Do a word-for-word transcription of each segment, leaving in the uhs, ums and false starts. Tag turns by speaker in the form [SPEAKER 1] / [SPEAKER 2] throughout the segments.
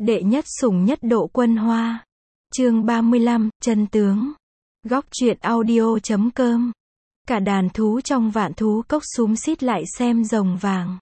[SPEAKER 1] Đệ nhất sủng nhất độ quân hoa. Chương ba mươi lăm, chân tướng. Góc truyện audio chấm com. Cả đàn thú trong vạn thú cốc xúm xít lại xem rồng vàng.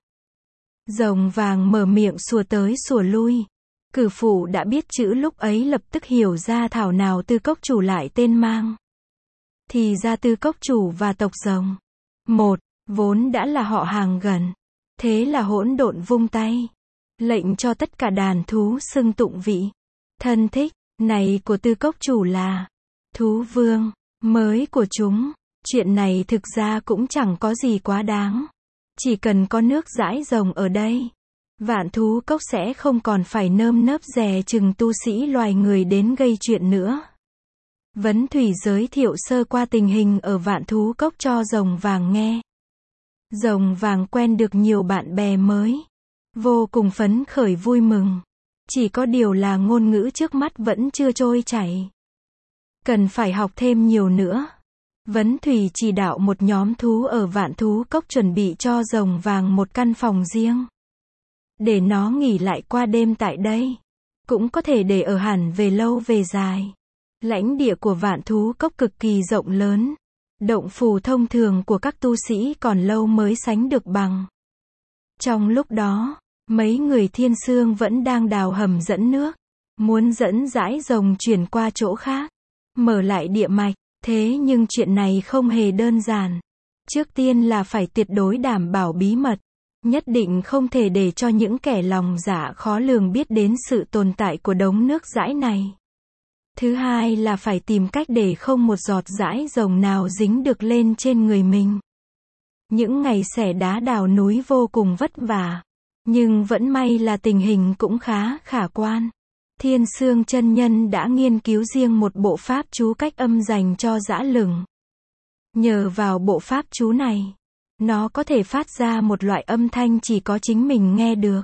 [SPEAKER 1] Rồng vàng mở miệng sủa tới sủa lui. Cử phụ đã biết chữ lúc ấy lập tức hiểu ra thảo nào tư cốc chủ lại tên mang. Thì ra tư cốc chủ và tộc rồng. Một, vốn đã là họ hàng gần. Thế là hỗn độn vung tay. Lệnh cho tất cả đàn thú xưng tụng vị. Thân thích, này của tư cốc chủ là thú vương, mới của chúng. Chuyện này thực ra cũng chẳng có gì quá đáng. Chỉ cần có nước dãi rồng ở đây, vạn thú cốc sẽ không còn phải nơm nớp dè chừng tu sĩ loài người đến gây chuyện nữa. Vấn Thủy giới thiệu sơ qua tình hình ở vạn thú cốc cho rồng vàng nghe. Rồng vàng quen được nhiều bạn bè mới. Vô cùng phấn khởi vui mừng. Chỉ có điều là ngôn ngữ trước mắt vẫn chưa trôi chảy. Cần phải học thêm nhiều nữa. Vấn Thủy chỉ đạo một nhóm thú ở vạn thú cốc chuẩn bị cho rồng vàng một căn phòng riêng. Để nó nghỉ lại qua đêm tại đây. Cũng có thể để ở hẳn về lâu về dài. Lãnh địa của vạn thú cốc cực kỳ rộng lớn. Động phủ thông thường của các tu sĩ còn lâu mới sánh được bằng. Trong lúc đó, mấy người Thiên Sương vẫn đang đào hầm dẫn nước. Muốn dẫn dãi rồng chuyển qua chỗ khác. Mở lại địa mạch. Thế nhưng chuyện này không hề đơn giản. Trước tiên là phải tuyệt đối đảm bảo bí mật. Nhất định không thể để cho những kẻ lòng dạ khó lường biết đến sự tồn tại của đống nước dãi này. Thứ hai là phải tìm cách để không một giọt dãi rồng nào dính được lên trên người mình. Những ngày xẻ đá đào núi vô cùng vất vả. Nhưng vẫn may là tình hình cũng khá khả quan. Thiên Sương chân nhân đã nghiên cứu riêng một bộ pháp chú cách âm dành cho dã lửng. Nhờ vào bộ pháp chú này, nó có thể phát ra một loại âm thanh chỉ có chính mình nghe được.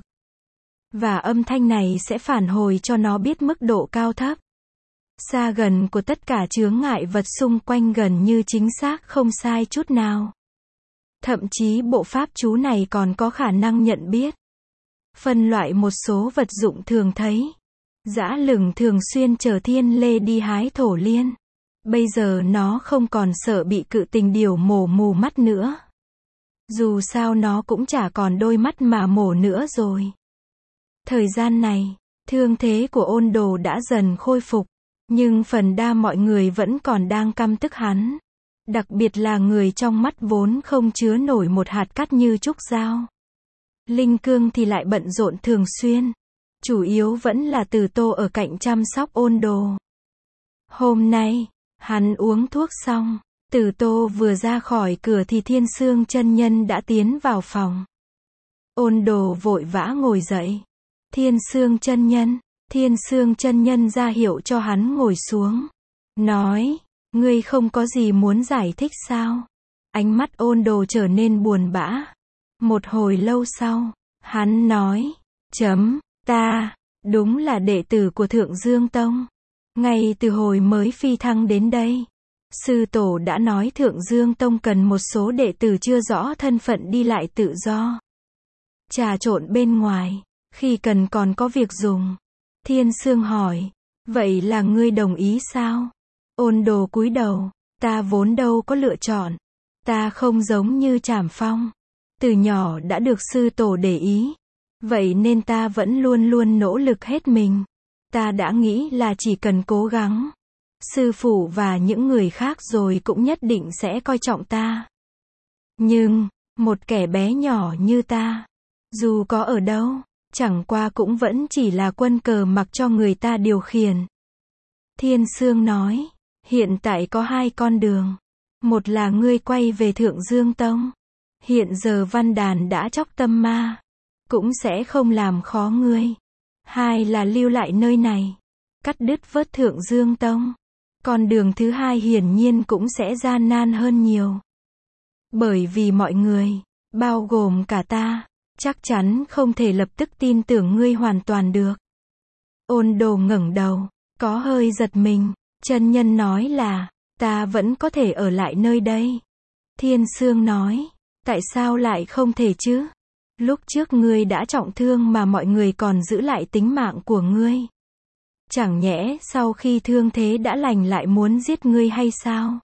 [SPEAKER 1] Và âm thanh này sẽ phản hồi cho nó biết mức độ cao thấp, xa gần của tất cả chướng ngại vật xung quanh gần như chính xác không sai chút nào. Thậm chí bộ pháp chú này còn có khả năng nhận biết, phân loại một số vật dụng thường thấy. Dã lửng thường xuyên chở Thiên Lê đi hái thổ liên. Bây giờ nó không còn sợ bị cự tình điểu mổ mù mắt nữa. Dù sao nó cũng chả còn đôi mắt mà mổ nữa rồi. Thời gian này, thương thế của Ôn Đồ đã dần khôi phục. Nhưng phần đa mọi người vẫn còn đang căm tức hắn. Đặc biệt là người trong mắt vốn không chứa nổi một hạt cát như trúc dao. Linh Cương thì lại bận rộn thường xuyên. Chủ yếu vẫn là Từ Tô ở cạnh chăm sóc Ôn Đồ. Hôm nay, hắn uống thuốc xong, Từ Tô vừa ra khỏi cửa thì Thiên Sương chân nhân đã tiến vào phòng. Ôn Đồ vội vã ngồi dậy. Thiên Sương chân nhân, Thiên Sương chân nhân ra hiệu cho hắn ngồi xuống. Nói, ngươi không có gì muốn giải thích sao? Ánh mắt Ôn Đồ trở nên buồn bã. Một hồi lâu sau, hắn nói, chấm. Ta, đúng là đệ tử của Thượng Dương Tông. Ngay từ hồi mới phi thăng đến đây, sư tổ đã nói Thượng Dương Tông cần một số đệ tử chưa rõ thân phận đi lại tự do. Trà trộn bên ngoài, khi cần còn có việc dùng. Thiên Sương hỏi, vậy là ngươi đồng ý sao? Ôn Đồ cúi đầu, ta vốn đâu có lựa chọn. Ta không giống như Trảm Phong. Từ nhỏ đã được sư tổ để ý. Vậy nên ta vẫn luôn luôn nỗ lực hết mình. Ta đã nghĩ là chỉ cần cố gắng, sư phụ và những người khác rồi cũng nhất định sẽ coi trọng ta. Nhưng, một kẻ bé nhỏ như ta, dù có ở đâu, chẳng qua cũng vẫn chỉ là quân cờ mặc cho người ta điều khiển. Thiên Sương nói, hiện tại có hai con đường. Một là ngươi quay về Thượng Dương Tông. Hiện giờ Văn Đàn đã chóc tâm ma, cũng sẽ không làm khó ngươi. Hai là lưu lại nơi này, cắt đứt vớt Thượng Dương Tông. Con đường thứ hai hiển nhiên cũng sẽ gian nan hơn nhiều. Bởi vì mọi người, bao gồm cả ta, chắc chắn không thể lập tức tin tưởng ngươi hoàn toàn được. Ôn Đồ ngẩng đầu, có hơi giật mình. Chân nhân nói là, ta vẫn có thể ở lại nơi đây. Thiên Sương nói, tại sao lại không thể chứ? Lúc trước ngươi đã trọng thương mà mọi người còn giữ lại tính mạng của ngươi. Chẳng nhẽ sau khi thương thế đã lành lại muốn giết ngươi hay sao?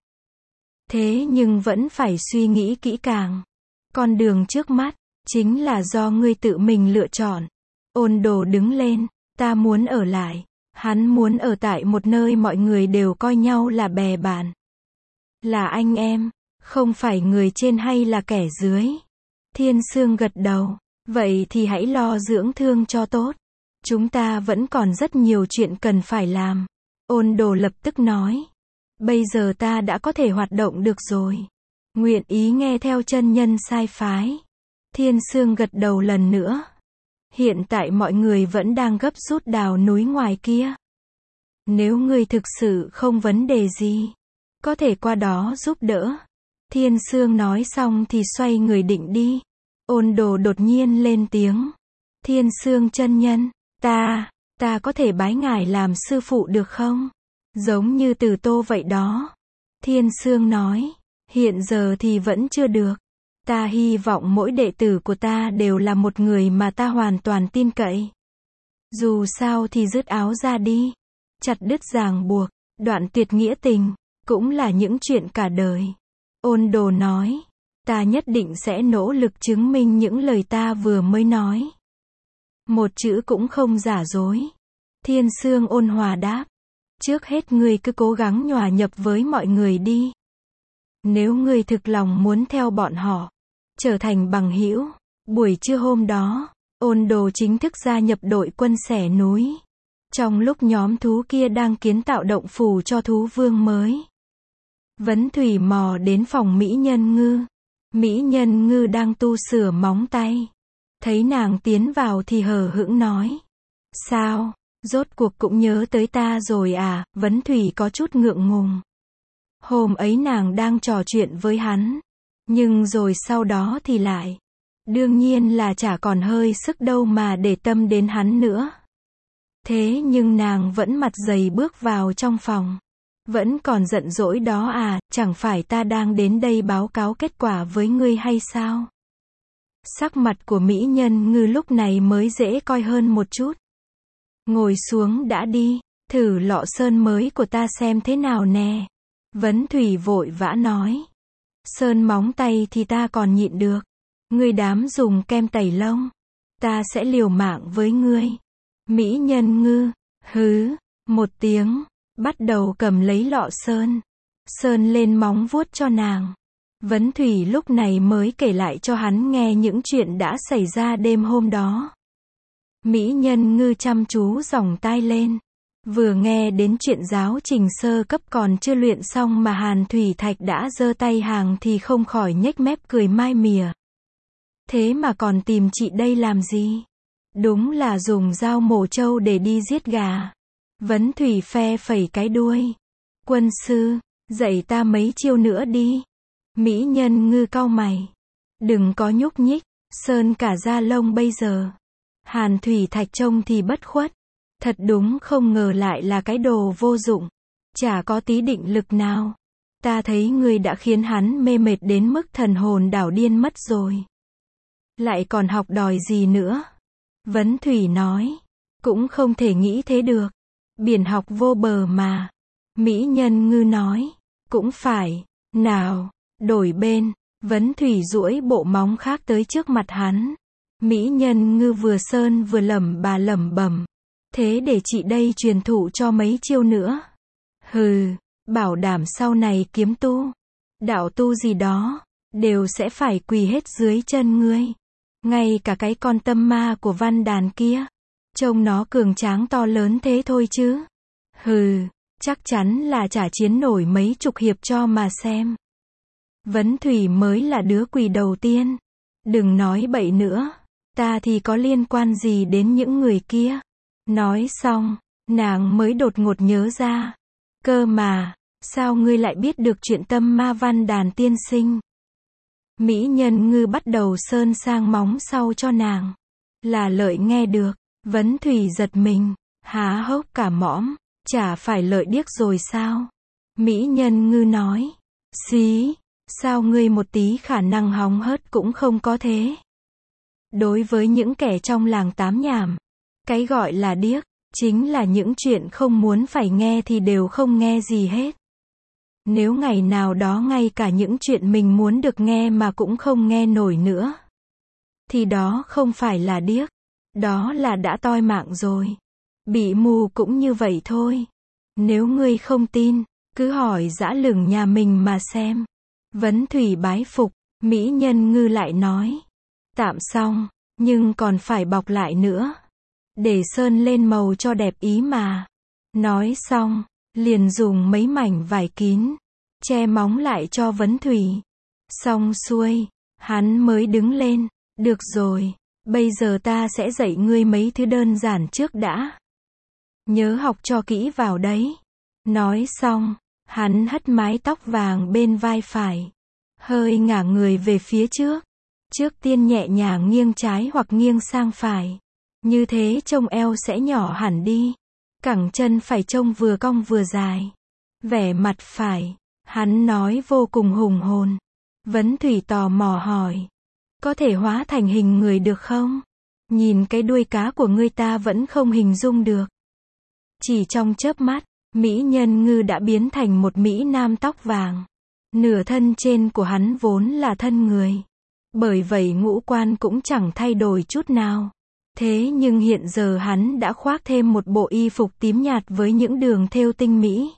[SPEAKER 1] Thế nhưng vẫn phải suy nghĩ kỹ càng. Con đường trước mắt, chính là do ngươi tự mình lựa chọn. Ôn Đồ đứng lên, ta muốn ở lại. Hắn muốn ở tại một nơi mọi người đều coi nhau là bè bạn. Là anh em, không phải người trên hay là kẻ dưới. Thiên Sương gật đầu. Vậy thì hãy lo dưỡng thương cho tốt. Chúng ta vẫn còn rất nhiều chuyện cần phải làm. Ôn Đồ lập tức nói. Bây giờ ta đã có thể hoạt động được rồi. Nguyện ý nghe theo chân nhân sai phái. Thiên Sương gật đầu lần nữa. Hiện tại mọi người vẫn đang gấp rút đào núi ngoài kia. Nếu ngươi thực sự không vấn đề gì, có thể qua đó giúp đỡ. Thiên Sương nói xong thì xoay người định đi. Ôn Đồ đột nhiên lên tiếng. Thiên Sương chân nhân, ta, ta có thể bái ngài làm sư phụ được không? Giống như Từ Tô vậy đó. Thiên Sương nói, hiện giờ thì vẫn chưa được. Ta hy vọng mỗi đệ tử của ta đều là một người mà ta hoàn toàn tin cậy. Dù sao thì dứt áo ra đi. Chặt đứt ràng buộc, đoạn tuyệt nghĩa tình, cũng là những chuyện cả đời. Ôn Đồ nói, ta nhất định sẽ nỗ lực chứng minh những lời ta vừa mới nói. Một chữ cũng không giả dối. Thiên Sương ôn hòa đáp. Trước hết ngươi cứ cố gắng nhhòa nhập với mọi người đi. Nếu ngươi thực lòng muốn theo bọn họ, trở thành bằng hữu. Buổi trưa hôm đó, Ôn Đồ chính thức gia nhập đội quân xẻ núi. Trong lúc nhóm thú kia đang kiến tạo động phủ cho thú vương mới, Vấn Thủy mò đến phòng Mỹ Nhân Ngư. Mỹ Nhân Ngư đang tu sửa móng tay. Thấy nàng tiến vào thì hờ hững nói. Sao, rốt cuộc cũng nhớ tới ta rồi à? Vấn Thủy có chút ngượng ngùng. Hôm ấy nàng đang trò chuyện với hắn. Nhưng rồi sau đó thì lại. Đương nhiên là chả còn hơi sức đâu mà để tâm đến hắn nữa. Thế nhưng nàng vẫn mặt dày bước vào trong phòng. Vẫn còn giận dỗi đó à, chẳng phải ta đang đến đây báo cáo kết quả với ngươi hay sao? Sắc mặt của Mỹ Nhân Ngư lúc này mới dễ coi hơn một chút. Ngồi xuống đã đi, thử lọ sơn mới của ta xem thế nào nè. Vấn Thủy vội vã nói. Sơn móng tay thì ta còn nhịn được. Ngươi đám dùng kem tẩy lông, ta sẽ liều mạng với ngươi. Mỹ Nhân Ngư, hứ, một tiếng, bắt đầu cầm lấy lọ sơn. Sơn lên móng vuốt cho nàng. Vấn Thủy lúc này mới kể lại cho hắn nghe những chuyện đã xảy ra đêm hôm đó. Mỹ Nhân Ngư chăm chú dòng tai lên. Vừa nghe đến chuyện giáo trình sơ cấp còn chưa luyện xong mà Hàn Thủy Thạch đã giơ tay hàng thì không khỏi nhếch mép cười mai mỉa. Thế mà còn tìm chị đây làm gì? Đúng là dùng dao mổ trâu để đi giết gà. Vấn Thủy phe phẩy cái đuôi. Quân sư, dạy ta mấy chiêu nữa đi. Mỹ Nhân Ngư cau mày. Đừng có nhúc nhích, sơn cả da lông bây giờ. Hàn Thủy Thạch trông thì bất khuất. Thật đúng không ngờ lại là cái đồ vô dụng. Chả có tí định lực nào. Ta thấy ngươi đã khiến hắn mê mệt đến mức thần hồn đảo điên mất rồi. Lại còn học đòi gì nữa? Vấn Thủy nói. Cũng không thể nghĩ thế được. Biển học vô bờ mà. Mỹ Nhân Ngư nói. Cũng phải. Nào, đổi bên. Vấn Thủy duỗi bộ móng khác tới trước mặt hắn. Mỹ Nhân Ngư vừa sơn vừa lẩm bà lẩm bẩm. Thế để chị đây truyền thụ cho mấy chiêu nữa. Hừ, bảo đảm sau này kiếm tu, đạo tu gì đó, đều sẽ phải quỳ hết dưới chân ngươi. Ngay cả cái con tâm ma của Văn Đàn kia, trông nó cường tráng to lớn thế thôi chứ. Hừ, chắc chắn là chả chiến nổi mấy chục hiệp cho mà xem. Vấn Thủy mới là đứa quỳ đầu tiên. Đừng nói bậy nữa, ta thì có liên quan gì đến những người kia. Nói xong, nàng mới đột ngột nhớ ra. Cơ mà, sao ngươi lại biết được chuyện tâm ma Văn Đàn tiên sinh? Mỹ Nhân Ngư bắt đầu sơn sang móng sau cho nàng. Là Lợi nghe được. Vấn Thủy giật mình, há hốc cả mõm. Chả phải Lợi điếc rồi sao? Mỹ Nhân Ngư nói. Xí, sao ngươi một tí khả năng hóng hớt cũng không có thế? Đối với những kẻ trong làng tám nhảm, cái gọi là điếc, chính là những chuyện không muốn phải nghe thì đều không nghe gì hết. Nếu ngày nào đó ngay cả những chuyện mình muốn được nghe mà cũng không nghe nổi nữa, thì đó không phải là điếc, đó là đã toi mạng rồi. Bị mù cũng như vậy thôi. Nếu ngươi không tin, cứ hỏi dã lửng nhà mình mà xem. Vấn Thủy bái phục, mỹ nhân ngư lại nói. Tạm xong, nhưng còn phải bọc lại nữa. Để sơn lên màu cho đẹp ý mà. Nói xong, liền dùng mấy mảnh vải kín, che móng lại cho Vấn Thủy. Xong xuôi, hắn mới đứng lên. Được rồi, bây giờ ta sẽ dạy ngươi mấy thứ đơn giản trước đã. Nhớ học cho kỹ vào đấy. Nói xong, hắn hất mái tóc vàng bên vai phải, hơi ngả người về phía trước. Trước tiên nhẹ nhàng nghiêng trái hoặc nghiêng sang phải. Như thế trông eo sẽ nhỏ hẳn đi. Cẳng chân phải trông vừa cong vừa dài. Vẻ mặt phải, hắn nói vô cùng hùng hồn. Vấn Thủy tò mò hỏi. Có thể hóa thành hình người được không? Nhìn cái đuôi cá của ngươi ta vẫn không hình dung được. Chỉ trong chớp mắt, mỹ nhân ngư đã biến thành một mỹ nam tóc vàng. Nửa thân trên của hắn vốn là thân người. Bởi vậy ngũ quan cũng chẳng thay đổi chút nào. Thế nhưng hiện giờ hắn đã khoác thêm một bộ y phục tím nhạt với những đường thêu tinh mỹ.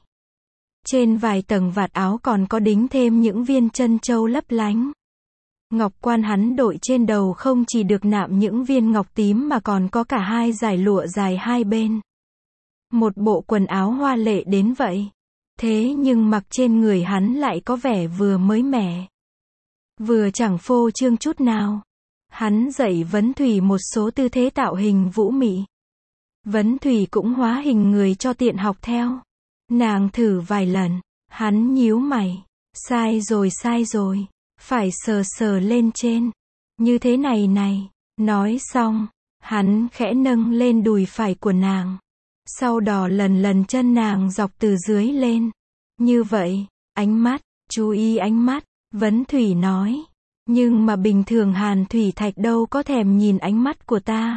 [SPEAKER 1] Trên vài tầng vạt áo còn có đính thêm những viên chân châu lấp lánh. Ngọc quan hắn đội trên đầu không chỉ được nạm những viên ngọc tím mà còn có cả hai dải lụa dài hai bên. Một bộ quần áo hoa lệ đến vậy. Thế nhưng mặc trên người hắn lại có vẻ vừa mới mẻ, vừa chẳng phô trương chút nào. Hắn dạy Vấn Thủy một số tư thế tạo hình vũ mị. Vấn Thủy cũng hóa hình người cho tiện học theo. Nàng thử vài lần, hắn nhíu mày. Sai rồi sai rồi, phải sờ sờ lên trên. Như thế này này. Nói xong, hắn khẽ nâng lên đùi phải của nàng. Sau đó lần lần chân nàng dọc từ dưới lên. Như vậy, ánh mắt, chú ý ánh mắt, Vấn Thủy nói. Nhưng mà bình thường Hàn Thủy Thạch đâu có thèm nhìn ánh mắt của ta.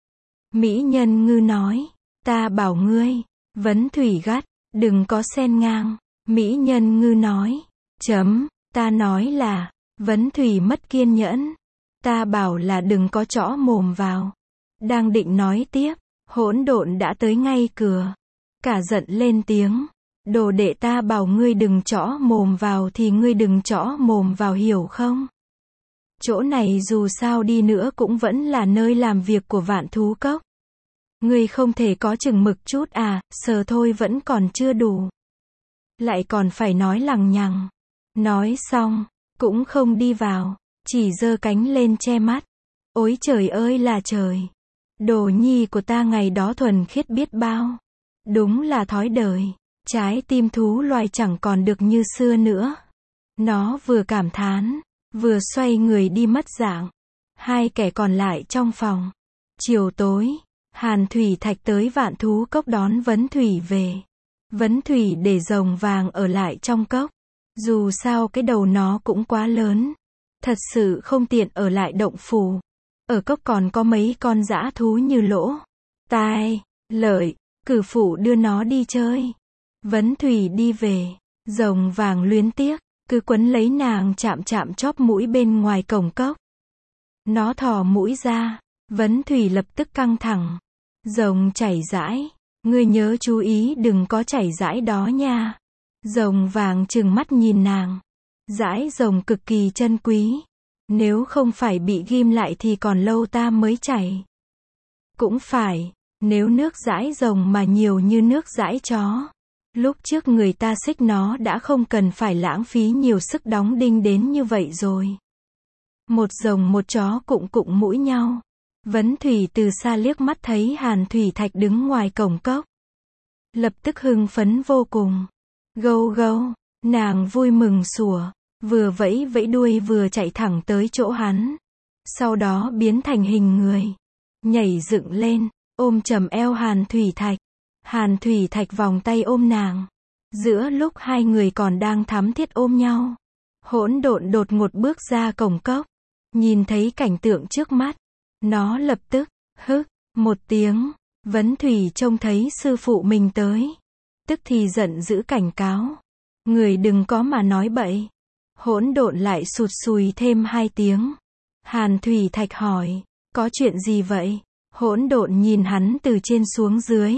[SPEAKER 1] Mỹ nhân ngư nói. Ta bảo ngươi. Vấn Thủy gắt, đừng có xen ngang. Mỹ nhân ngư nói. Chấm, ta nói là. Vấn Thủy mất kiên nhẫn. Ta bảo là đừng có chõ mồm vào. Đang định nói tiếp, hỗn độn đã tới ngay cửa. Cả giận lên tiếng. Đồ đệ ta bảo ngươi đừng chõ mồm vào thì ngươi đừng chõ mồm vào, hiểu không? Chỗ này dù sao đi nữa cũng vẫn là nơi làm việc của Vạn Thú Cốc. Ngươi không thể có chừng mực chút à, sờ thôi vẫn còn chưa đủ. Lại còn phải nói lằng nhằng. Nói xong, cũng không đi vào, chỉ giơ cánh lên che mắt. Ôi trời ơi là trời! Đồ nhi của ta ngày đó thuần khiết biết bao. Đúng là thói đời. Trái tim thú loài chẳng còn được như xưa nữa. Nó vừa cảm thán, vừa xoay người đi mất dạng. Hai kẻ còn lại trong phòng. Chiều tối, Hàn Thủy Thạch tới Vạn Thú Cốc đón Vấn Thủy về. Vấn Thủy để rồng vàng ở lại trong cốc. Dù sao cái đầu nó cũng quá lớn. Thật sự không tiện ở lại động phủ. Ở cốc còn có mấy con dã thú như lỗ, tai, lợi, cử phụ đưa nó đi chơi. Vấn Thủy đi về, rồng vàng luyến tiếc, cứ quấn lấy nàng chạm chạm chóp mũi bên ngoài cổng cốc. Nó thò mũi ra, Vấn Thủy lập tức căng thẳng. Rồng chảy rãi, ngươi nhớ chú ý đừng có chảy rãi đó nha. Rồng vàng trừng mắt nhìn nàng. Dãi rồng cực kỳ chân quý. Nếu không phải bị ghim lại thì còn lâu ta mới chảy. Cũng phải, nếu nước dãi rồng mà nhiều như nước dãi chó. Lúc trước người ta xích nó đã không cần phải lãng phí nhiều sức đóng đinh đến như vậy rồi. Một rồng một chó cụng cụng mũi nhau. Vấn Thủy từ xa liếc mắt thấy Hàn Thủy Thạch đứng ngoài cổng cốc. Lập tức hưng phấn vô cùng. Gâu gâu, nàng vui mừng sủa. Vừa vẫy vẫy đuôi vừa chạy thẳng tới chỗ hắn. Sau đó biến thành hình người. Nhảy dựng lên, ôm chầm eo Hàn Thủy Thạch. Hàn Thủy Thạch vòng tay ôm nàng. Giữa lúc hai người còn đang thắm thiết ôm nhau, hỗn độn đột ngột bước ra cổng cốc. Nhìn thấy cảnh tượng trước mắt, Nó lập tức, hức, một tiếng. Vấn Thủy trông thấy sư phụ mình tới. Tức thì giận dữ cảnh cáo. Người đừng có mà nói bậy. Hỗn độn lại sụt sùi thêm hai tiếng. Hàn Thủy Thạch hỏi, có chuyện gì vậy? Hỗn độn nhìn hắn từ trên xuống dưới.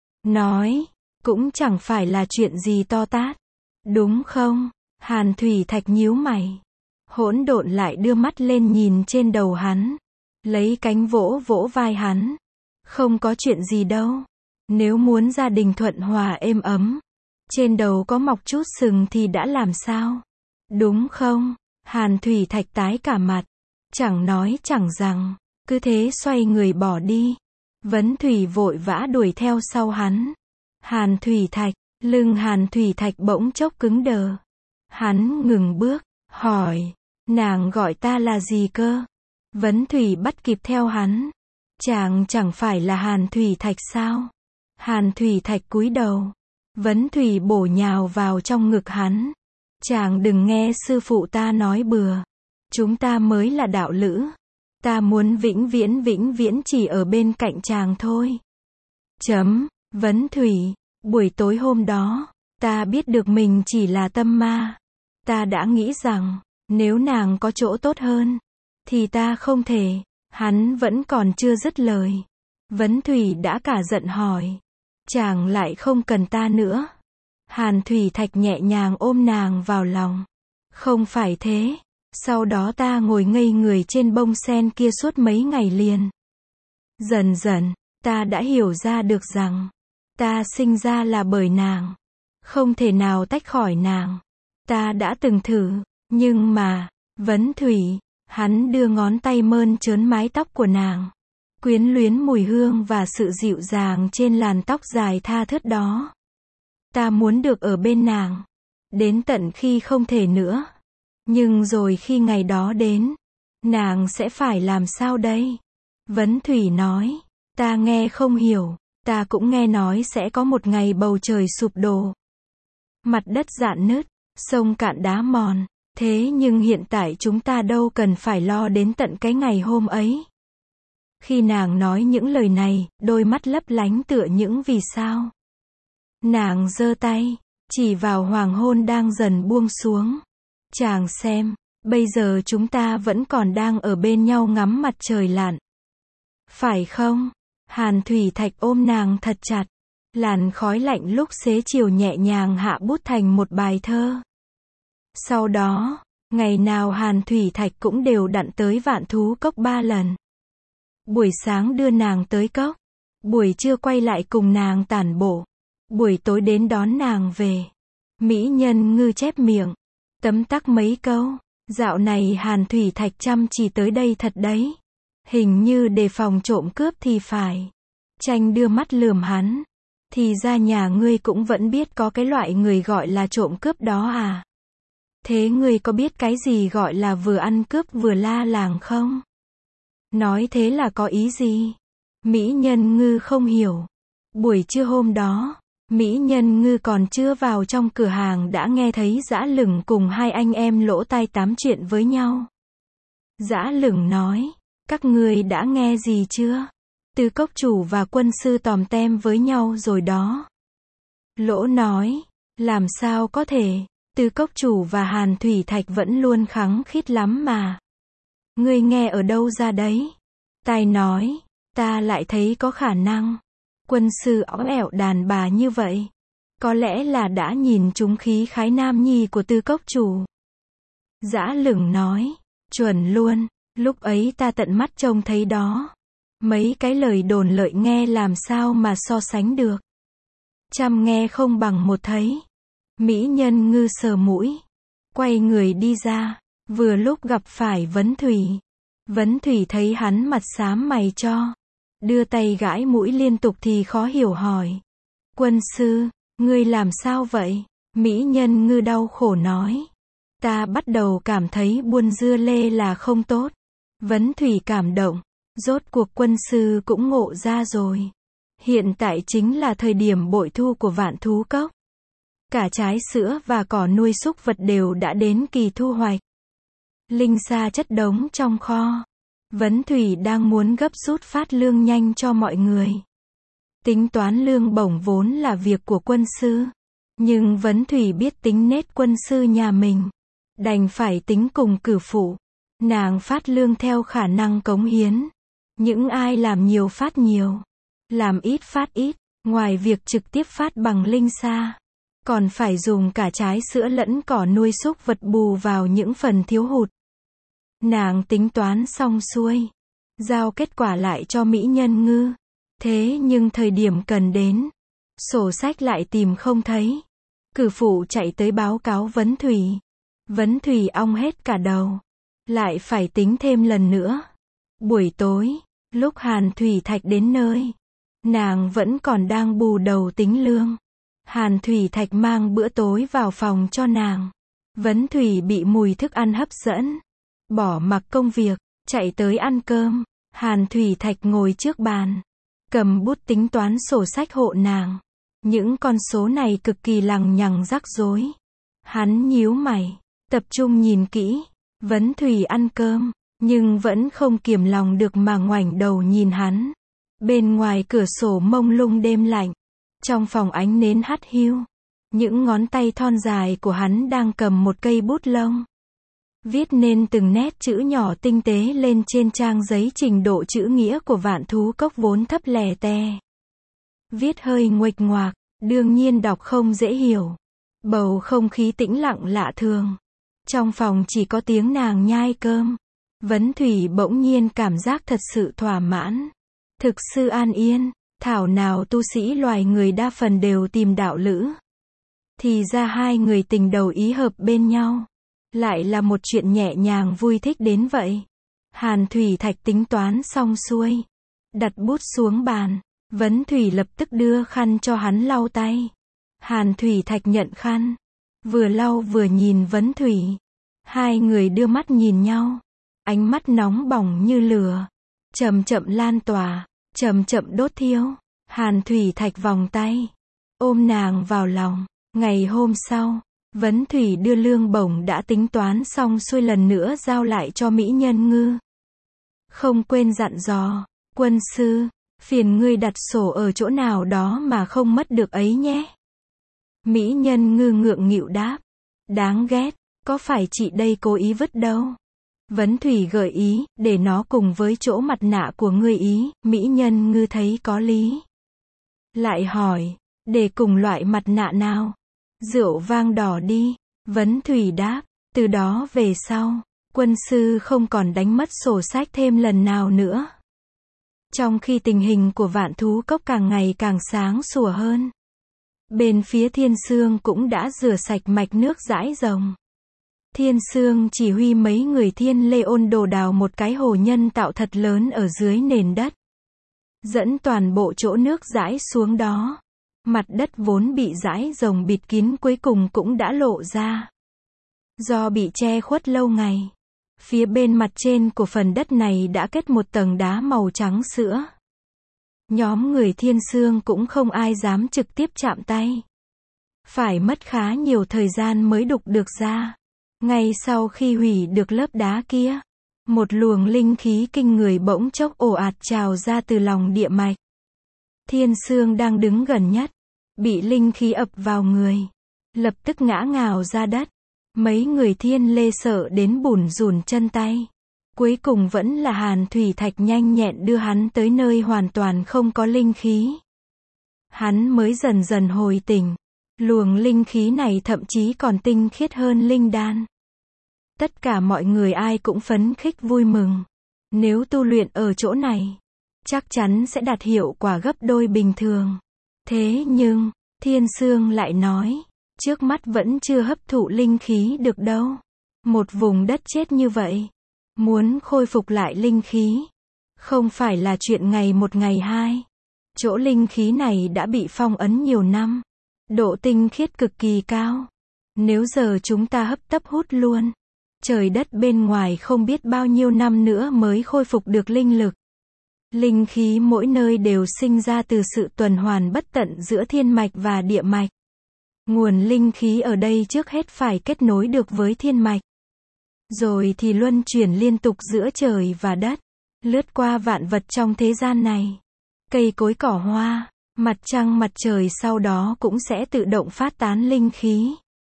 [SPEAKER 1] Nói, cũng chẳng phải là chuyện gì to tát. Đúng không? Hàn Thủy Thạch nhíu mày. Hỗn độn lại đưa mắt lên nhìn trên đầu hắn. Lấy cánh vỗ vỗ vai hắn. Không có chuyện gì đâu. Nếu muốn gia đình thuận hòa êm ấm. Trên đầu có mọc chút sừng thì đã làm sao? Đúng không? Hàn Thủy Thạch tái cả mặt. Chẳng nói chẳng rằng. Cứ thế xoay người bỏ đi. Vấn Thủy vội vã đuổi theo sau hắn. Hàn Thủy Thạch. Lưng Hàn Thủy Thạch bỗng chốc cứng đờ. Hắn ngừng bước. Hỏi. Nàng gọi ta là gì cơ? Vấn Thủy bắt kịp theo hắn. Chàng chẳng phải là Hàn Thủy Thạch sao? Hàn Thủy Thạch cúi đầu. Vấn Thủy bổ nhào vào trong ngực hắn. Chàng đừng nghe sư phụ ta nói bừa. Chúng ta mới là đạo lữ. Ta muốn vĩnh viễn vĩnh viễn chỉ ở bên cạnh chàng thôi. Chấm. Vấn Thủy. Buổi tối hôm đó, ta biết được mình chỉ là tâm ma. Ta đã nghĩ rằng, nếu nàng có chỗ tốt hơn, thì ta không thể. Hắn vẫn còn chưa dứt lời. Vấn Thủy đã cả giận hỏi. Chàng lại không cần ta nữa. Hàn Thủy Thạch nhẹ nhàng ôm nàng vào lòng. Không phải thế. Sau đó ta ngồi ngây người trên bông sen kia suốt mấy ngày liền. Dần dần, ta đã hiểu ra được rằng, ta sinh ra là bởi nàng. Không thể nào tách khỏi nàng. Ta đã từng thử, nhưng mà, Vấn Thủy, hắn đưa ngón tay mơn trớn mái tóc của nàng. Quyến luyến mùi hương và sự dịu dàng trên làn tóc dài tha thướt đó. Ta muốn được ở bên nàng. Đến tận khi không thể nữa. Nhưng rồi khi ngày đó đến, nàng sẽ phải làm sao đây? Vấn Thủy nói, ta nghe không hiểu, ta cũng nghe nói sẽ có một ngày bầu trời sụp đổ. Mặt đất rạn nứt, sông cạn đá mòn, thế nhưng hiện tại chúng ta đâu cần phải lo đến tận cái ngày hôm ấy. Khi nàng nói những lời này, đôi mắt lấp lánh tựa những vì sao. Nàng giơ tay, chỉ vào hoàng hôn đang dần buông xuống. Chàng xem, bây giờ chúng ta vẫn còn đang ở bên nhau ngắm mặt trời lặn. Phải không? Hàn Thủy Thạch ôm nàng thật chặt. Làn khói lạnh lúc xế chiều nhẹ nhàng hạ bút thành một bài thơ. Sau đó, ngày nào Hàn Thủy Thạch cũng đều đặn tới Vạn Thú Cốc ba lần. Buổi sáng đưa nàng tới cốc. Buổi trưa quay lại cùng nàng tản bộ. Buổi tối đến đón nàng về. Mỹ nhân ngư chép miệng. Tấm tắc mấy câu. Dạo này Hàn Thủy Thạch chăm chỉ tới đây thật đấy. Hình như đề phòng trộm cướp thì phải. Tranh đưa mắt lườm hắn. Thì ra nhà ngươi cũng vẫn biết có cái loại người gọi là trộm cướp đó à? Thế ngươi có biết cái gì gọi là vừa ăn cướp vừa la làng không? Nói thế là có ý gì? Mỹ nhân ngư không hiểu. Buổi trưa hôm đó, Mỹ nhân ngư còn chưa vào trong cửa hàng đã nghe thấy Dã Lửng cùng hai anh em lỗ tai tám chuyện với nhau. Dã Lửng nói, các ngươi đã nghe gì chưa? Tư cốc chủ và quân sư tòm tem với nhau rồi đó. Lỗ nói, làm sao có thể, Tư cốc chủ và Hàn Thủy Thạch vẫn luôn khắng khít lắm mà. Ngươi nghe ở đâu ra đấy? Tai nói, ta lại thấy có khả năng. Quân sư óng ẻo đàn bà như vậy. Có lẽ là đã nhìn trúng khí khái nam nhi của Tư cốc chủ. Dã Lửng nói, chuẩn luôn, lúc ấy ta tận mắt trông thấy đó. Mấy cái lời đồn lợi nghe làm sao mà so sánh được. Trăm nghe không bằng một thấy. Mỹ nhân ngư sờ mũi. Quay người đi ra. Vừa lúc gặp phải Vấn Thủy. Vấn Thủy thấy hắn mặt xám mày cho. Đưa tay gãi mũi liên tục thì khó hiểu hỏi. Quân sư, ngươi làm sao vậy? Mỹ nhân ngư đau khổ nói. Ta bắt đầu cảm thấy buôn dưa lê là không tốt. Vấn Thủy cảm động. Rốt cuộc quân sư cũng ngộ ra rồi. Hiện tại chính là thời điểm bội thu của Vạn Thú Cốc. Cả trái sữa và cỏ nuôi súc vật đều đã đến kỳ thu hoạch. Linh sa chất đống trong kho. Vấn Thủy đang muốn gấp rút phát lương nhanh cho mọi người. Tính toán lương bổng vốn là việc của quân sư. Nhưng Vấn Thủy biết tính nết quân sư nhà mình. Đành phải tính cùng cử phụ. Nàng phát lương theo khả năng cống hiến. Những ai làm nhiều phát nhiều. Làm ít phát ít. Ngoài việc trực tiếp phát bằng linh sa. Còn phải dùng cả trái sữa lẫn cỏ nuôi súc vật bù vào những phần thiếu hụt. Nàng tính toán xong xuôi. Giao kết quả lại cho Mỹ Nhân Ngư. Thế nhưng thời điểm cần đến. Sổ sách lại tìm không thấy. Cử phụ chạy tới báo cáo Vấn Thủy. Vấn Thủy ong hết cả đầu. Lại phải tính thêm lần nữa. Buổi tối, lúc Hàn Thủy Thạch đến nơi. Nàng vẫn còn đang bù đầu tính lương. Hàn Thủy Thạch mang bữa tối vào phòng cho nàng. Vấn Thủy bị mùi thức ăn hấp dẫn. Bỏ mặc công việc, chạy tới ăn cơm. Hàn Thủy Thạch ngồi trước bàn. Cầm bút tính toán sổ sách hộ nàng. Những con số này cực kỳ lằng nhằng rắc rối. Hắn nhíu mày, tập trung nhìn kỹ. Vấn Thủy ăn cơm, nhưng vẫn không kiềm lòng được mà ngoảnh đầu nhìn hắn. Bên ngoài cửa sổ mông lung đêm lạnh. Trong phòng ánh nến hắt hiu. Những ngón tay thon dài của hắn đang cầm một cây bút lông. Viết nên từng nét chữ nhỏ tinh tế lên trên trang giấy trình độ chữ nghĩa của Vạn Thú Cốc vốn thấp lè te. Viết hơi nguệch ngoạc, đương nhiên đọc không dễ hiểu. Bầu không khí tĩnh lặng lạ thường. Trong phòng chỉ có tiếng nàng nhai cơm. Vấn Thủy bỗng nhiên cảm giác thật sự thỏa mãn. Thực sự an yên. Thảo nào tu sĩ loài người đa phần đều tìm đạo lữ. Thì ra hai người tình đầu ý hợp bên nhau. Lại là một chuyện nhẹ nhàng vui thích đến vậy. Hàn Thủy Thạch tính toán xong xuôi. Đặt bút xuống bàn. Vấn Thủy lập tức đưa khăn cho hắn lau tay. Hàn Thủy Thạch nhận khăn. Vừa lau vừa nhìn Vấn Thủy. Hai người đưa mắt nhìn nhau. Ánh mắt nóng bỏng như lửa. Chậm chậm lan tỏa. Chậm chậm đốt thiêu. Hàn Thủy Thạch vòng tay. Ôm nàng vào lòng. Ngày hôm sau. Vấn Thủy đưa lương bổng đã tính toán xong xuôi lần nữa giao lại cho Mỹ Nhân Ngư. Không quên dặn dò. Quân sư. Phiền ngươi đặt sổ ở chỗ nào đó mà không mất được ấy nhé. Mỹ Nhân Ngư ngượng nghịu đáp. Đáng ghét. Có phải chị đây cố ý vứt đâu. Vấn Thủy gợi ý, để nó cùng với chỗ mặt nạ của ngươi ý. Mỹ Nhân Ngư thấy có lý. Lại hỏi, để cùng loại mặt nạ nào? Rượu vang đỏ đi. Vấn Thủy đáp, từ đó về sau, quân sư không còn đánh mất sổ sách thêm lần nào nữa. Trong khi tình hình của Vạn Thú Cốc càng ngày càng sáng sủa hơn. Bên phía Thiên Sương cũng đã rửa sạch mạch nước dãi rồng. Thiên Sương chỉ huy mấy người Thiên Lê ôn đồ đào một cái hồ nhân tạo thật lớn ở dưới nền đất. Dẫn toàn bộ chỗ nước dãi xuống đó. Mặt đất vốn bị dãi rồng bịt kín cuối cùng cũng đã lộ ra. Do bị che khuất lâu ngày. Phía bên mặt trên của phần đất này đã kết một tầng đá màu trắng sữa. Nhóm người Thiên Sương cũng không ai dám trực tiếp chạm tay. Phải mất khá nhiều thời gian mới đục được ra. Ngay sau khi hủy được lớp đá kia, một luồng linh khí kinh người bỗng chốc ồ ạt trào ra từ lòng địa mạch. Thiên Sương đang đứng gần nhất, bị linh khí ập vào người, lập tức ngã ngào ra đất. Mấy người Thiên Lê sợ đến bủn rủn chân tay. Cuối cùng vẫn là Hàn Thủy Thạch nhanh nhẹn đưa hắn tới nơi hoàn toàn không có linh khí. Hắn mới dần dần hồi tỉnh. Luồng linh khí này thậm chí còn tinh khiết hơn linh đan. Tất cả mọi người ai cũng phấn khích vui mừng. Nếu tu luyện ở chỗ này, chắc chắn sẽ đạt hiệu quả gấp đôi bình thường. Thế nhưng, Thiên Sương lại nói, trước mắt vẫn chưa hấp thụ linh khí được đâu. Một vùng đất chết như vậy, muốn khôi phục lại linh khí, không phải là chuyện ngày một ngày hai. Chỗ linh khí này đã bị phong ấn nhiều năm. Độ tinh khiết cực kỳ cao. Nếu giờ chúng ta hấp tấp hút luôn, trời đất bên ngoài không biết bao nhiêu năm nữa mới khôi phục được linh lực. Linh khí mỗi nơi đều sinh ra từ sự tuần hoàn bất tận giữa thiên mạch và địa mạch. Nguồn linh khí ở đây trước hết phải kết nối được với thiên mạch. Rồi thì luân chuyển liên tục giữa trời và đất. lướt qua vạn vật trong thế gian này. Cây cối cỏ hoa, mặt trăng mặt trời sau đó cũng sẽ tự động phát tán linh khí.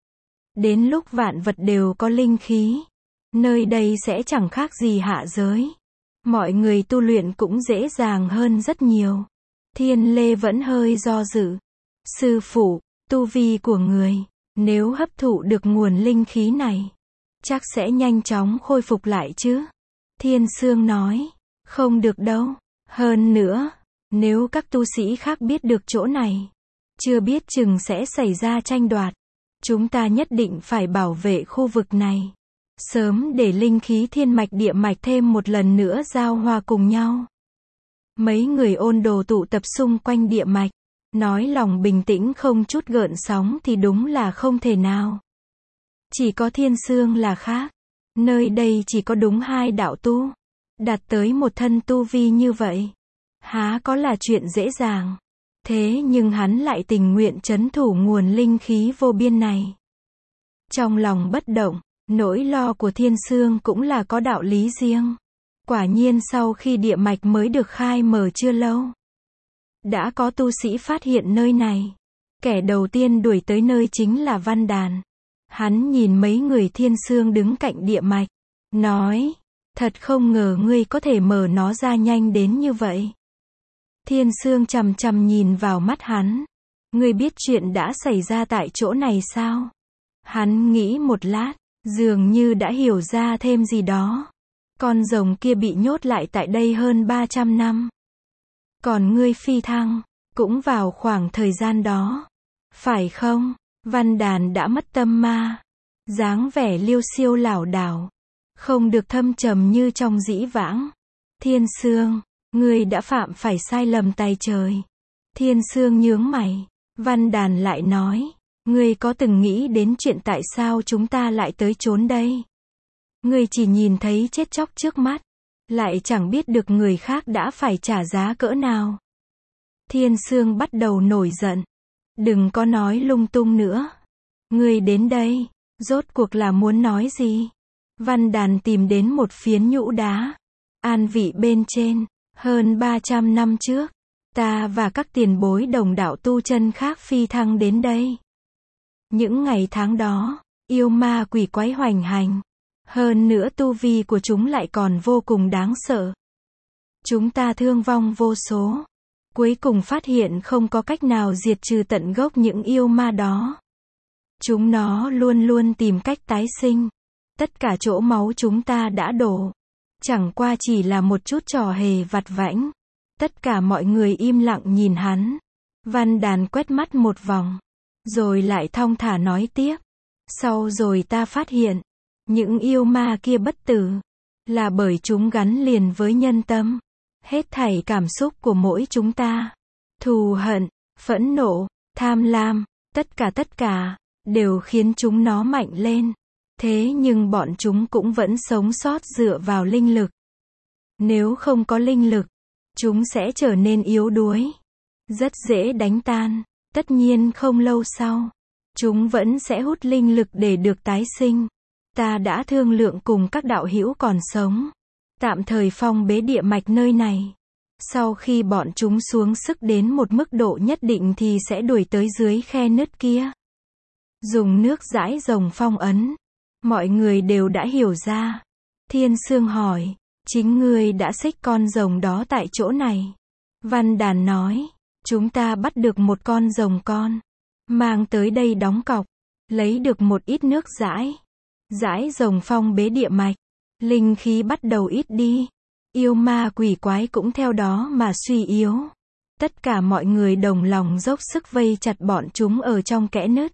[SPEAKER 1] Đến lúc vạn vật đều có linh khí, nơi đây sẽ chẳng khác gì hạ giới. Mọi người tu luyện cũng dễ dàng hơn rất nhiều. Thiên Lê vẫn hơi do dự. Sư phụ, tu vi của người, nếu hấp thụ được nguồn linh khí này, chắc sẽ nhanh chóng khôi phục lại chứ. Thiên Sương nói, không được đâu. Hơn nữa, nếu các tu sĩ khác biết được chỗ này, chưa biết chừng sẽ xảy ra tranh đoạt. Chúng ta nhất định phải bảo vệ khu vực này. Sớm để linh khí thiên mạch địa mạch thêm một lần nữa giao hòa cùng nhau. Mấy người ôn đồ tụ tập xung quanh địa mạch. Nói lòng bình tĩnh không chút gợn sóng thì đúng là không thể nào. Chỉ có Thiên Sương là khác. Nơi đây chỉ có đúng hai đạo tu. Đạt tới một thân tu vi như vậy, há có là chuyện dễ dàng. Thế nhưng hắn lại tình nguyện trấn thủ nguồn linh khí vô biên này. Trong lòng bất động, nỗi lo của Thiên Sương cũng là có đạo lý riêng. Quả nhiên sau khi địa mạch mới được khai mở chưa lâu, đã có tu sĩ phát hiện nơi này. Kẻ đầu tiên đuổi tới nơi chính là Văn Đàn. Hắn nhìn mấy người Thiên Sương đứng cạnh địa mạch, nói, thật không ngờ ngươi có thể mở nó ra nhanh đến như vậy. Thiên Sương chằm chằm nhìn vào mắt hắn. Ngươi biết chuyện đã xảy ra tại chỗ này sao? Hắn nghĩ một lát, dường như đã hiểu ra thêm gì đó. Con rồng kia bị nhốt lại tại đây hơn ba trăm năm. Còn ngươi phi thăng, cũng vào khoảng thời gian đó. Phải không? Văn Đàn đã mất tâm ma. Dáng vẻ liêu xiêu lảo đảo. Không được thâm trầm như trong dĩ vãng. Thiên Sương, ngươi đã phạm phải sai lầm tày trời. Thiên Sương nhướng mày. Văn Đàn lại nói, ngươi có từng nghĩ đến chuyện tại sao chúng ta lại tới chốn đây? Ngươi chỉ nhìn thấy chết chóc trước mắt, lại chẳng biết được người khác đã phải trả giá cỡ nào. Thiên Sương bắt đầu nổi giận. Đừng có nói lung tung nữa. Ngươi đến đây, rốt cuộc là muốn nói gì? Văn Đàn tìm đến một phiến nhũ đá. An vị bên trên. Hơn ba trăm năm trước, ta và các tiền bối đồng đạo tu chân khác phi thăng đến đây. Những ngày tháng đó, yêu ma quỷ quái hoành hành. Hơn nữa tu vi của chúng lại còn vô cùng đáng sợ. Chúng ta thương vong vô số. Cuối cùng phát hiện không có cách nào diệt trừ tận gốc những yêu ma đó. Chúng nó luôn luôn tìm cách tái sinh. Tất cả chỗ máu chúng ta đã đổ. Chẳng qua chỉ là một chút trò hề vặt vãnh. Tất cả mọi người im lặng nhìn hắn. Văn Đàn quét mắt một vòng. Rồi lại thong thả nói tiếp. Sau rồi ta phát hiện. Những yêu ma kia bất tử. Là bởi chúng gắn liền với nhân tâm. Hết thảy cảm xúc của mỗi chúng ta. Thù hận, phẫn nộ, tham lam. Tất cả tất cả. Đều khiến chúng nó mạnh lên. Thế nhưng bọn chúng cũng vẫn sống sót dựa vào linh lực. Nếu không có linh lực, chúng sẽ trở nên yếu đuối. Rất dễ đánh tan. Tất nhiên không lâu sau, chúng vẫn sẽ hút linh lực để được tái sinh. Ta đã thương lượng cùng các đạo hữu còn sống. Tạm thời phong bế địa mạch nơi này. Sau khi bọn chúng xuống sức đến một mức độ nhất định thì sẽ đuổi tới dưới khe nứt kia. Dùng nước dãi rồng phong ấn. Mọi người đều đã hiểu ra. Thiên Sương hỏi, chính ngươi đã xích con rồng đó tại chỗ này. Văn Đàn nói, chúng ta bắt được một con rồng con. Mang tới đây đóng cọc. Lấy được một ít nước dãi. Dãi rồng phong bế địa mạch. Linh khí bắt đầu ít đi. Yêu ma quỷ quái cũng theo đó mà suy yếu. Tất cả mọi người đồng lòng dốc sức vây chặt bọn chúng ở trong kẽ nứt.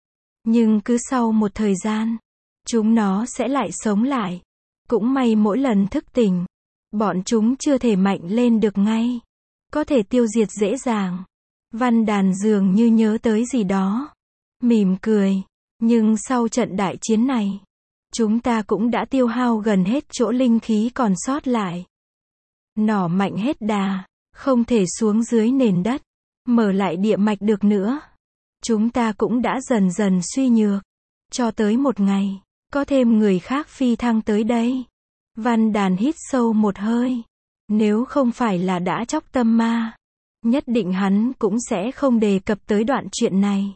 [SPEAKER 1] Nhưng cứ sau một thời gian, chúng nó sẽ lại sống lại. Cũng may mỗi lần thức tỉnh, bọn chúng chưa thể mạnh lên được ngay. Có thể tiêu diệt dễ dàng. Văn Đàn dường như nhớ tới gì đó. Mỉm cười. Nhưng sau trận đại chiến này, chúng ta cũng đã tiêu hao gần hết chỗ linh khí còn sót lại. Nỏ mạnh hết đà, không thể xuống dưới nền đất, mở lại địa mạch được nữa. Chúng ta cũng đã dần dần suy nhược. Cho tới một ngày, có thêm người khác phi thăng tới đây. Văn Đàn hít sâu một hơi. Nếu không phải là đã chóc tâm ma, nhất định hắn cũng sẽ không đề cập tới đoạn chuyện này.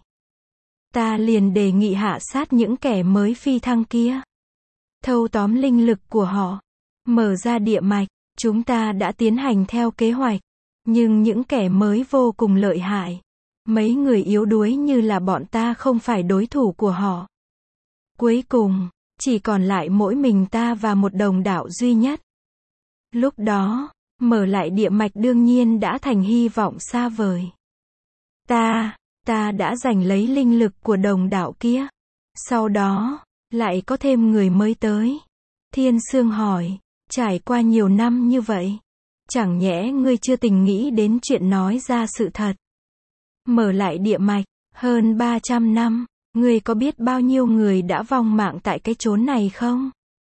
[SPEAKER 1] Ta liền đề nghị hạ sát những kẻ mới phi thăng kia. Thâu tóm linh lực của họ. Mở ra địa mạch. Chúng ta đã tiến hành theo kế hoạch. Nhưng những kẻ mới vô cùng lợi hại. Mấy người yếu đuối như là bọn ta không phải đối thủ của họ. Cuối cùng, chỉ còn lại mỗi mình ta và một đồng đạo duy nhất. Lúc đó, mở lại địa mạch đương nhiên đã thành hy vọng xa vời. Ta, ta đã giành lấy linh lực của đồng đạo kia. Sau đó, lại có thêm người mới tới. Thiên Sương hỏi, trải qua nhiều năm như vậy, chẳng nhẽ ngươi chưa từng nghĩ đến chuyện nói ra sự thật. Mở lại địa mạch, hơn ba trăm năm, ngươi có biết bao nhiêu người đã vong mạng tại cái chốn này không?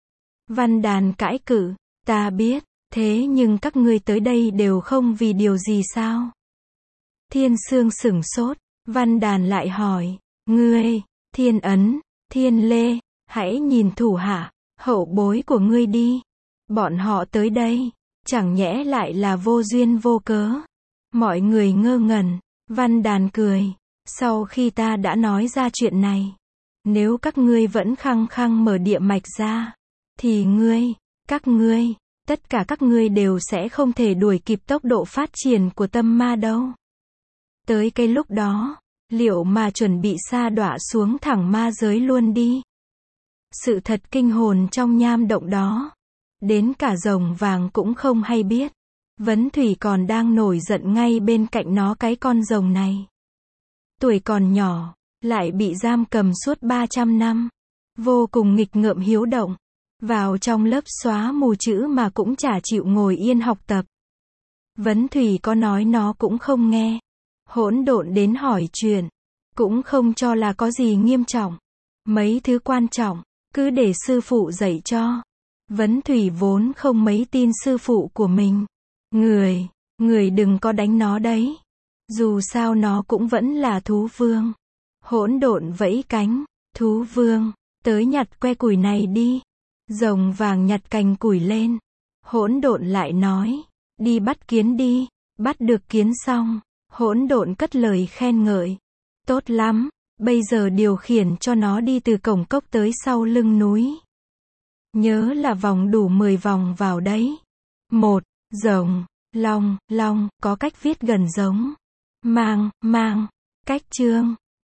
[SPEAKER 1] Văn Đàn cãi cự, ta biết, thế nhưng các ngươi tới đây đều không vì điều gì sao? Thiên Sương sửng sốt, Văn Đàn lại hỏi, ngươi, Thiên Ấn, Thiên Lê, hãy nhìn thủ hạ, hậu bối của ngươi đi. Bọn họ tới đây, chẳng nhẽ lại là vô duyên vô cớ. Mọi người ngơ ngẩn, Văn Đàn cười, sau khi ta đã nói ra chuyện này, nếu các ngươi vẫn khăng khăng mở địa mạch ra, thì ngươi, các ngươi, tất cả các ngươi đều sẽ không thể đuổi kịp tốc độ phát triển của tâm ma đâu. Tới cái lúc đó, liệu mà chuẩn bị sa đọa xuống thẳng ma giới luôn đi. Sự thật kinh hồn trong nham động đó, đến cả rồng vàng cũng không hay biết. Vấn Thủy còn đang nổi giận ngay bên cạnh nó cái con rồng này. Tuổi còn nhỏ, lại bị giam cầm suốt ba trăm năm. Vô cùng nghịch ngợm hiếu động. Vào trong lớp xóa mù chữ mà cũng chả chịu ngồi yên học tập. Vấn Thủy có nói nó cũng không nghe. Hỗn độn đến hỏi chuyện, cũng không cho là có gì nghiêm trọng. Mấy thứ quan trọng, cứ để sư phụ dạy cho. Vấn Thủy vốn không mấy tin sư phụ của mình. Người, người đừng có đánh nó đấy. Dù sao nó cũng vẫn là thú vương. Hỗn độn vẫy cánh, thú vương, tới nhặt que củi này đi. Rồng vàng nhặt cành củi lên. Hỗn độn lại nói, đi bắt kiến đi. Bắt được kiến xong, hỗn độn cất lời khen ngợi. Tốt lắm, bây giờ điều khiển cho nó đi từ cổng cốc tới sau lưng núi. Nhớ là vòng đủ mười vòng vào đấy. Một, rồng, long, long, có cách viết gần giống. Mang, mang, cách chương.